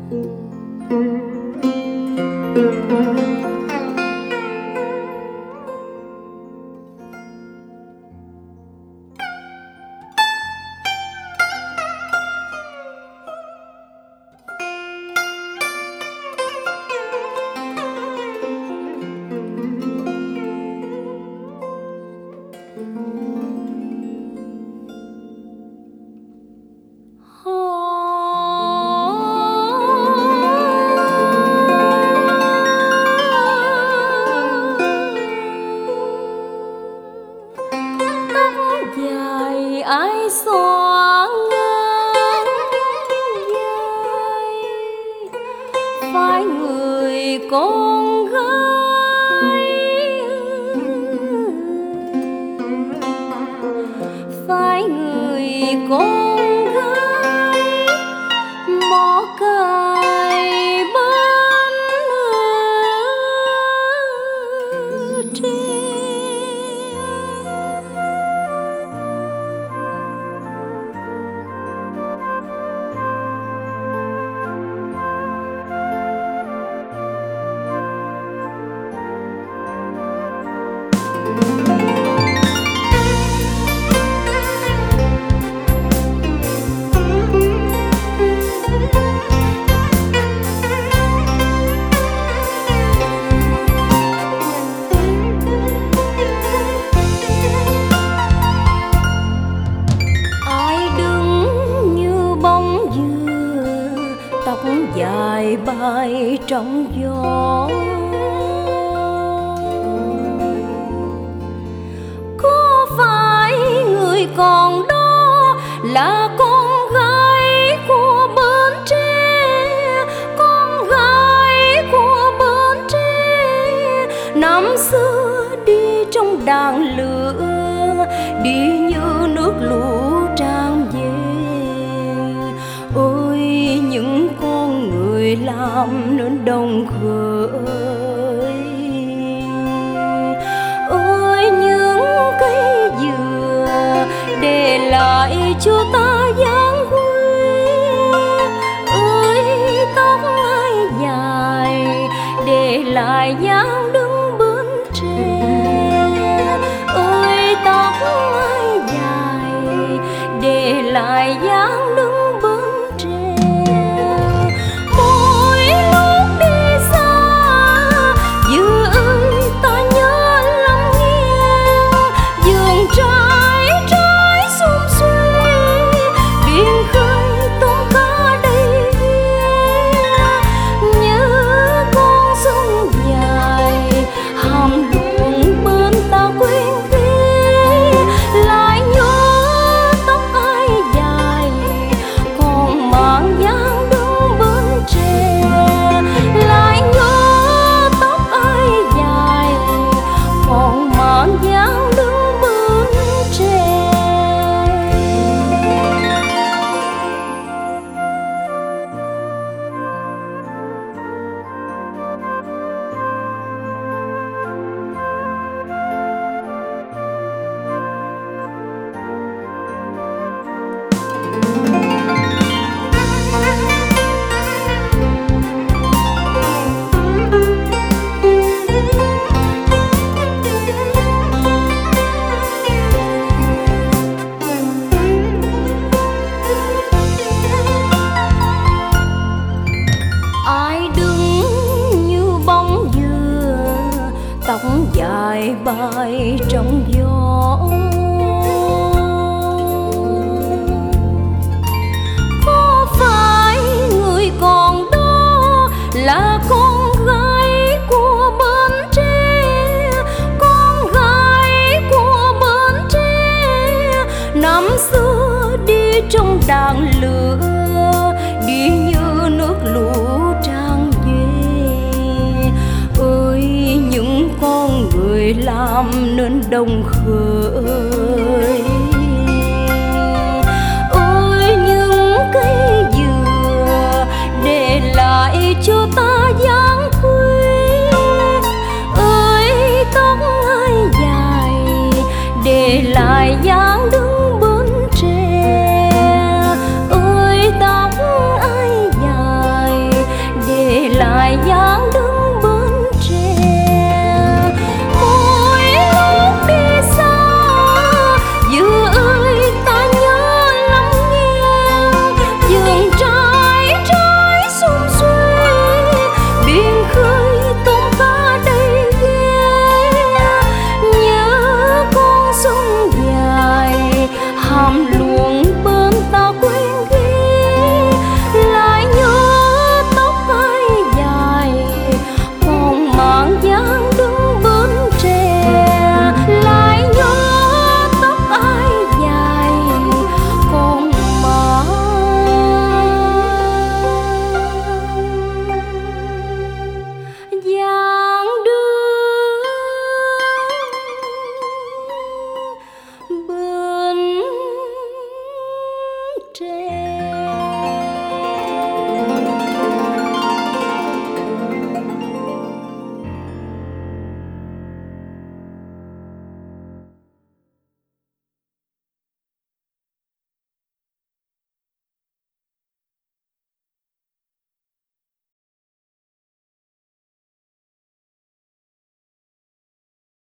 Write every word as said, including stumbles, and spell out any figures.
Ai xóa ngang dài vai người con gái, vai người con gái mỏ cài bên trên. Dài bay trong gió, có phải người còn đó là con gái của Bến Tre, con gái của Bến Tre? Năm xưa đi trong đàn lửa, đi như nước lũ tràn về. Ôi những con người làm nên đồng khởi, ơi những cây dừa để lại cho ta dáng quê, ơi tóc ai dài để lại dáng đứng Bến Tre, ơi tóc ai dài để lại dáng đứng dài bay trong gió, có phải người còn đó là con gái của Bến Tre, con gái của Bến Tre? Năm xưa đi trong đàn lửa, đi như nước lũ tràn về. Ơi những con người làm nên đồng khởi,